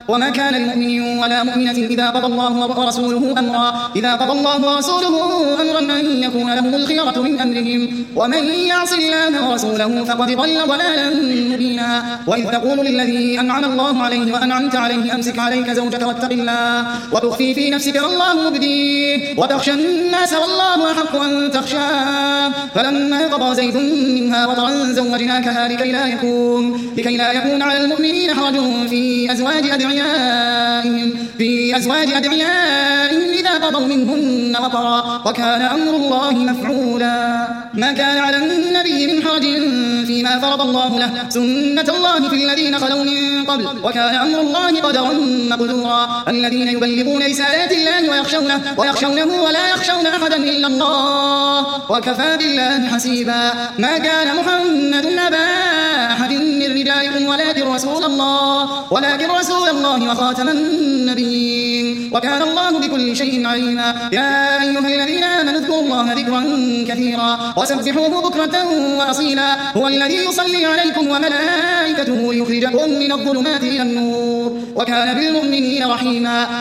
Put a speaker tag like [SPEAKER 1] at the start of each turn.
[SPEAKER 1] وما كان لمؤمن ولا مؤمنة إذا قضى الله ورسوله أمرا أن يكون لهم الخيرة من أمرهم ومن يعص الله ورسوله فقد ضل ضلالا مبينا. وإذ تقول للذي أنعم الله عليه وأنعمت عليه أمسك عليك زوجك واتق الله وتخفي في نفسك والله مبديه وتخشى الناس والله أحق أن تخشاه فلما قضى زيد منها وطرا زوجناكها لكي لا يكون على المؤمنين حرج في أزواج أدعيائهم إذا قضوا منهن وطرا وكان أمر الله مفعولا. ما كان على النبي من حرج فيما فرض الله له سنة الله في الذين خلوا من قبل وكان أمر الله قدرا مقدورا. الذين يبلغون رسالات الله ويخشونه ولا يخشون أحدا إلا الله وكفى بالله حسيبا. ما كان محمد أبا أحد من رجالكم ولكن رسول الله وخاتم النبيين وكان الله بكل شيء عليما. يا أيها الذين آمنوا اذكروا الله ذكرا كثيرا وسبحوه بكرة وأصيلا. هو الذي يصلي عليكم وملائكته ليخرجكم من الظلمات إلى النور وكان بالمؤمنين رحيما.